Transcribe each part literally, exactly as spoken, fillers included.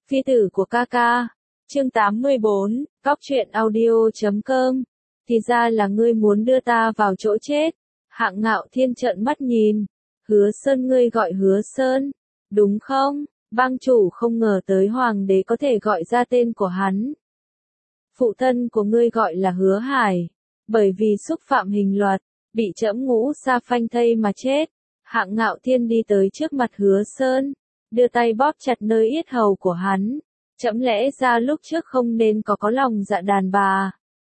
Phi tử của ca ca. Chương tám mươi bốn, Cóc truyện audio chấm com. Thì ra là ngươi muốn đưa ta vào chỗ chết. Hạng Ngạo Thiên trợn mắt nhìn. Hứa Sơn, ngươi gọi Hứa Sơn, đúng không? Bang chủ không ngờ tới hoàng đế có thể gọi ra tên của hắn. Phụ thân của ngươi gọi là Hứa Hải, bởi vì xúc phạm hình luật, bị trẫm ngũ sa phanh thây mà chết. Hạng Ngạo Thiên đi tới trước mặt Hứa Sơn, đưa tay bóp chặt nơi yết hầu của hắn. Trẫm lẽ ra lúc trước không nên có có lòng dạ đàn bà.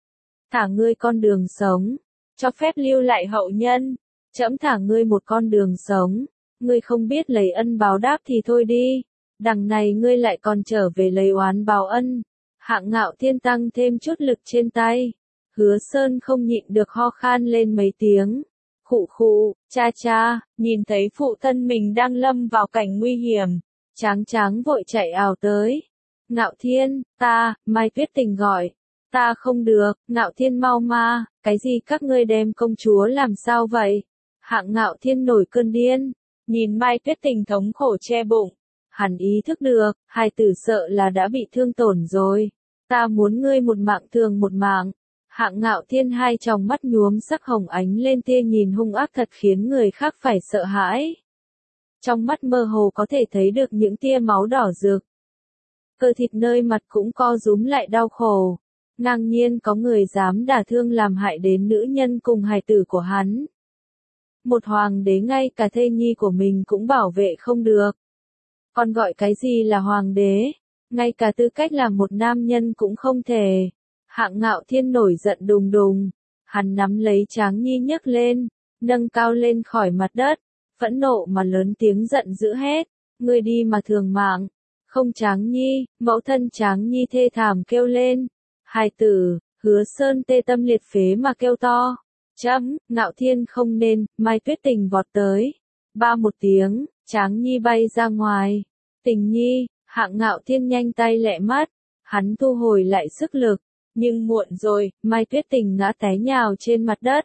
Thả ngươi con đường sống, cho phép lưu lại hậu nhân. Trẫm thả ngươi một con đường sống, ngươi không biết lấy ân báo đáp thì thôi đi. Đằng này ngươi lại còn trở về lấy oán báo ân. Hạng Ngạo Thiên tăng thêm chút lực trên tay. Hứa Sơn không nhịn được ho khan lên mấy tiếng. Khụ khụ, cha cha, nhìn thấy phụ thân mình đang lâm vào cảnh nguy hiểm. Tráng tráng vội chạy ào tới. Ngạo Thiên, ta, Mai Tuyết Tình gọi. Ta không được, Ngạo Thiên mau ma, cái gì các ngươi đem công chúa làm sao vậy? Hạng Ngạo Thiên nổi cơn điên, nhìn Mai Tuyết Tình thống khổ che bụng. Hắn ý thức được, hài tử sợ là đã bị thương tổn rồi. Ta muốn ngươi một mạng thường một mạng. Hạng Ngạo Thiên hai tròng mắt nhuốm sắc hồng ánh lên tia nhìn hung ác thật khiến người khác phải sợ hãi. Trong mắt mơ hồ có thể thấy được những tia máu đỏ rực. Cơ thịt nơi mặt cũng co rúm lại đau khổ. Ngang nhiên có người dám đả thương làm hại đến nữ nhân cùng hài tử của hắn. Một hoàng đế ngay cả thê nhi của mình cũng bảo vệ không được. Còn gọi cái gì là hoàng đế? Ngay cả tư cách làm một nam nhân cũng không thể. Hạng Ngạo Thiên nổi giận đùng đùng. Hắn nắm lấy Tráng Nhi nhấc lên, nâng cao lên khỏi mặt đất. Phẫn nộ mà lớn tiếng giận dữ hét. Ngươi đi mà thường mạng. Không Tráng Nhi, mẫu thân Tráng Nhi thê thảm kêu lên. Hài tử, Hứa Sơn tê tâm liệt phế mà kêu to. Chấm, Ngạo Thiên không nên. Mai Tuyết Tình vọt tới. Ba một tiếng, Tráng Nhi bay ra ngoài. Tình Nhi, Hạng Ngạo Thiên nhanh tay lẹ mắt. Hắn thu hồi lại sức lực. Nhưng muộn rồi, Mai Tuyết Tình ngã té nhào trên mặt đất.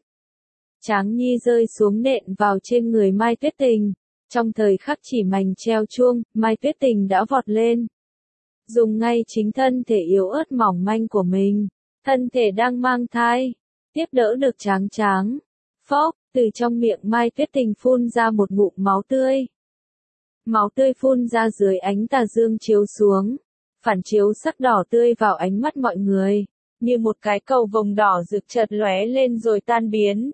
Tráng Nhi rơi xuống nện vào trên người Mai Tuyết Tình. Trong thời khắc chỉ mảnh treo chuông, Mai Tuyết Tình đã vọt lên. Dùng ngay chính thân thể yếu ớt mỏng manh của mình, thân thể đang mang thai, tiếp đỡ được Tráng Tráng. Phốc, từ trong miệng Mai Tuyết Tình phun ra một ngụm máu tươi. Máu tươi phun ra dưới ánh tà dương chiếu xuống, phản chiếu sắc đỏ tươi vào ánh mắt mọi người, như một cái cầu vồng đỏ rực chợt lóe lên rồi tan biến.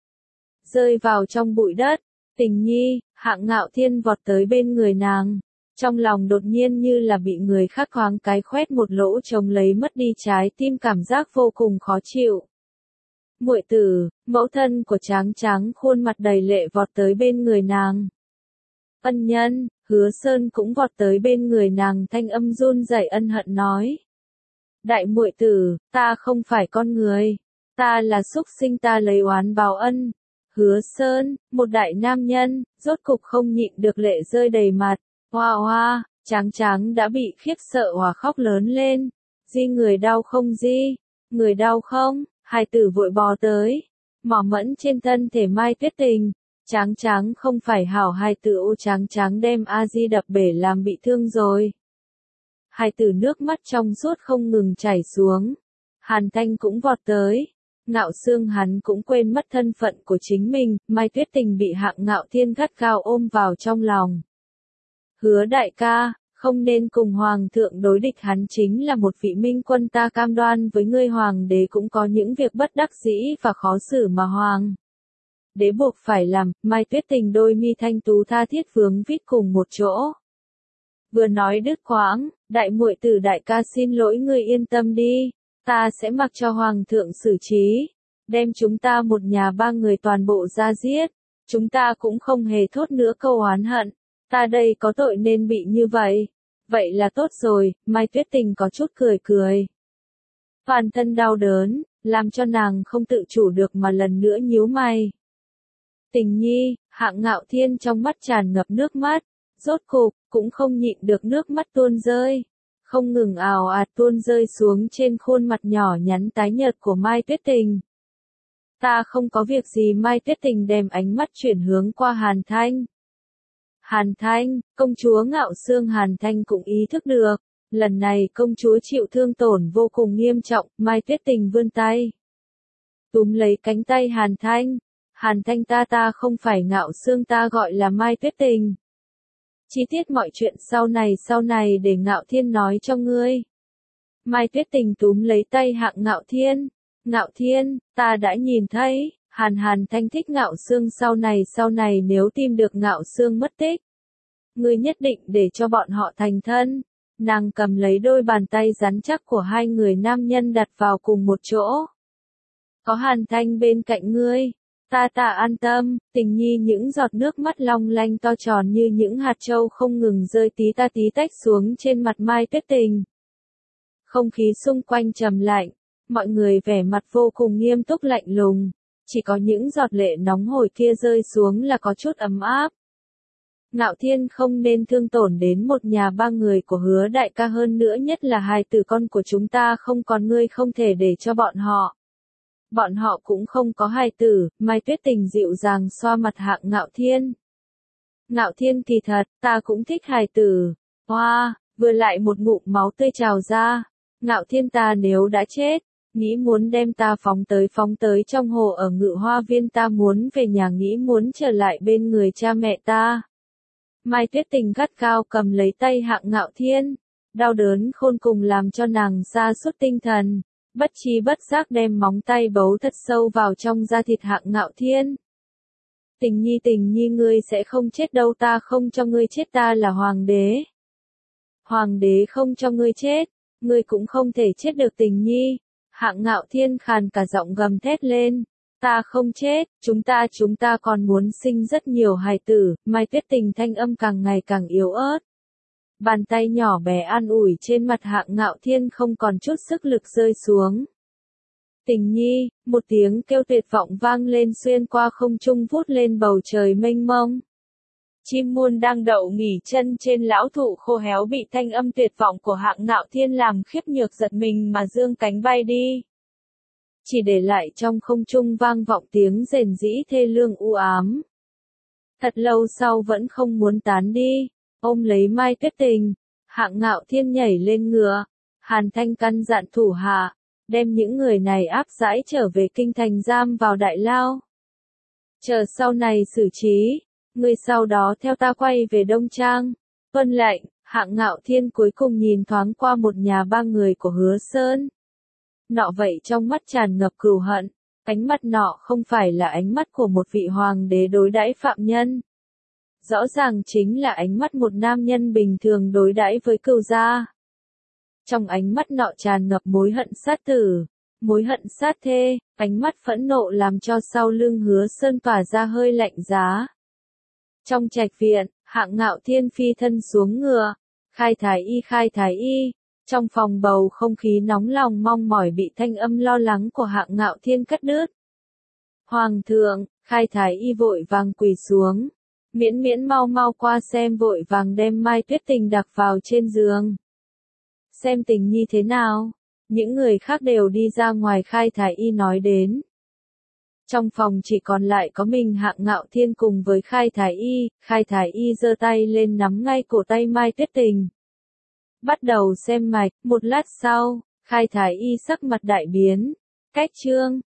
Rơi vào trong bụi đất, Tình Nhi, Hạng Ngạo Thiên vọt tới bên người nàng. Trong lòng đột nhiên như là bị người khác khoáng cái khoét một lỗ trống lấy mất đi trái tim, cảm giác vô cùng khó chịu. Muội tử, mẫu thân của Tráng Tráng khuôn mặt đầy lệ vọt tới bên người nàng. Ân nhân, Hứa Sơn cũng vọt tới bên người nàng, thanh âm run rẩy ân hận nói. Đại muội tử, ta không phải con người. Ta là súc sinh, ta lấy oán báo ân. Hứa Sơn, một đại nam nhân, rốt cục không nhịn được lệ rơi đầy mặt. Hoa hoa, Tráng Tráng đã bị khiếp sợ hòa khóc lớn lên. Di người đau không Di? Người đau không? Hài tử vội bò tới. Mỏ mẫn trên thân thể Mai Tuyết Tình. Tráng Tráng không phải hảo hài tử, ô Tráng Tráng đem A Di đập bể làm bị thương rồi. Hài tử nước mắt trong suốt không ngừng chảy xuống. Hàn Thanh cũng vọt tới. Ngạo Xương hắn cũng quên mất thân phận của chính mình. Mai Tuyết Tình bị Hạng Ngạo Thiên gắt gao ôm vào trong lòng. Hứa đại ca, không nên cùng hoàng thượng đối địch, hắn chính là một vị minh quân, ta cam đoan với ngươi hoàng đế cũng có những việc bất đắc dĩ và khó xử mà hoàng đế buộc phải làm. Mai Tuyết Tình đôi mi thanh tú tha thiết vướng vít cùng một chỗ. Vừa nói đứt quãng, đại muội tử đại ca xin lỗi, ngươi yên tâm đi, ta sẽ mặc cho hoàng thượng xử trí, đem chúng ta một nhà ba người toàn bộ ra giết, chúng ta cũng không hề thốt nữa câu oán hận. Ta đây có tội nên bị như vậy. Vậy là tốt rồi, Mai Tuyết Tình có chút cười cười. Toàn thân đau đớn, làm cho nàng không tự chủ được mà lần nữa nhíu mày. Tình Nhi, Hạng Ngạo Thiên trong mắt tràn ngập nước mắt, rốt cục, cũng không nhịn được nước mắt tuôn rơi. Không ngừng ào ạt tuôn rơi xuống trên khuôn mặt nhỏ nhắn tái nhợt của Mai Tuyết Tình. Ta không có việc gì. Mai Tuyết Tình đem ánh mắt chuyển hướng qua Hàn Thanh. Hàn Thanh, công chúa Ngạo Xương. Hàn Thanh cũng ý thức được, Lần này công chúa chịu thương tổn vô cùng nghiêm trọng, Mai Tuyết Tình vươn tay. Túm lấy cánh tay Hàn Thanh. Hàn Thanh ta ta không phải Ngạo Sương, ta gọi là Mai Tuyết Tình. Chi tiết mọi chuyện sau này sau này để Ngạo Thiên nói cho ngươi. Mai Tuyết Tình túm lấy tay Hạng Ngạo Thiên. Ngạo Thiên, ta đã nhìn thấy, Hàn Hàn Thanh thích Ngạo Sương, sau này sau này nếu tìm được Ngạo Sương mất tích, ngươi nhất định để cho bọn họ thành thân. Nàng cầm lấy đôi bàn tay rắn chắc của hai người nam nhân đặt vào cùng một chỗ. Có Hàn Thanh bên cạnh ngươi, ta ta an tâm. Tình nhi những giọt nước mắt long lanh to tròn như những hạt châu không ngừng rơi tí ta tí tách xuống trên mặt Mai Tuyết Tình. Không khí xung quanh trầm lạnh, mọi người vẻ mặt vô cùng nghiêm túc lạnh lùng, chỉ có những giọt lệ nóng hổi kia rơi xuống là có chút ấm áp. Ngạo Thiên không nên thương tổn đến một nhà ba người của Hứa đại ca, hơn nữa nhất là hài tử con của chúng ta không còn, ngươi không thể để cho bọn họ. Bọn họ cũng không có hài tử. Mai Tuyết Tình dịu dàng xoa mặt Hạng Ngạo Thiên. Ngạo Thiên kỳ thật, ta cũng thích hài tử. Hoa, wow, vừa lại một ngụm máu tươi trào ra. Ngạo Thiên ta nếu đã chết, nghĩ muốn đem ta phóng tới phóng tới trong hồ ở Ngự Hoa Viên, ta muốn về nhà, nghĩ muốn trở lại bên người cha mẹ ta. Mai Tuyết Tình gắt gao cầm lấy tay Hạng Ngạo Thiên, đau đớn khôn cùng làm cho nàng sa sút tinh thần, bất chi bất giác đem móng tay bấu thật sâu vào trong da thịt Hạng Ngạo Thiên. Tình nhi tình nhi, ngươi sẽ không chết đâu, ta không cho ngươi chết, ta là hoàng đế. Hoàng đế không cho ngươi chết, ngươi cũng không thể chết được Tình nhi. Hạng Ngạo Thiên khàn cả giọng gầm thét lên. Ta không chết, chúng ta chúng ta còn muốn sinh rất nhiều hài tử. Mai Tuyết Tình thanh âm càng ngày càng yếu ớt. Bàn tay nhỏ bé an ủi trên mặt Hạng Ngạo Thiên không còn chút sức lực rơi xuống. Tình nhi, một tiếng kêu tuyệt vọng vang lên xuyên qua không trung vút lên bầu trời mênh mông. Chim muôn đang đậu nghỉ chân trên lão thụ khô héo bị thanh âm tuyệt vọng của Hạng Ngạo Thiên làm khiếp nhược giật mình mà dương cánh bay đi. Chỉ để lại trong không trung vang vọng tiếng rền rĩ thê lương u ám. Thật lâu sau vẫn không muốn tán đi, ôm lấy Mai Tuyết Tình, Hạng Ngạo Thiên nhảy lên ngựa. Hàn Thanh căn dặn thủ hạ, đem những người này áp giải trở về kinh thành giam vào đại lao. Chờ sau này xử trí, người sau đó theo ta quay về Đông Trang. Vân lệnh. Hạng Ngạo Thiên cuối cùng nhìn thoáng qua một nhà ba người của Hứa Sơn. Nọ vậy trong mắt tràn ngập cừu hận, ánh mắt nọ không phải là ánh mắt của một vị hoàng đế đối đãi phạm nhân. Rõ ràng chính là ánh mắt một nam nhân bình thường đối đãi với cừu gia. Trong ánh mắt nọ tràn ngập mối hận sát tử, mối hận sát thê, ánh mắt phẫn nộ làm cho sau lưng Hứa Sơn tỏa ra hơi lạnh giá. Trong trạch viện, Hạng Ngạo Thiên phi thân xuống ngựa, khai thái y khai thái y. Trong phòng bầu không khí nóng lòng mong mỏi bị thanh âm lo lắng của Hạng Ngạo Thiên cắt đứt. Hoàng thượng, khai thái y vội vàng quỳ xuống. Miễn miễn mau mau qua xem, vội vàng đem Mai Tuyết Tình đặt vào trên giường. Xem Tình nhi thế nào? Những người khác đều đi ra ngoài, khai thái y nói đến. Trong phòng chỉ còn lại có mình Hạng Ngạo Thiên cùng với khai thái y. Khai thái y giơ tay lên nắm ngay cổ tay Mai Tuyết Tình. Bắt đầu xem mạch. Một lát sau, khai thái y sắc mặt đại biến. Cách chương.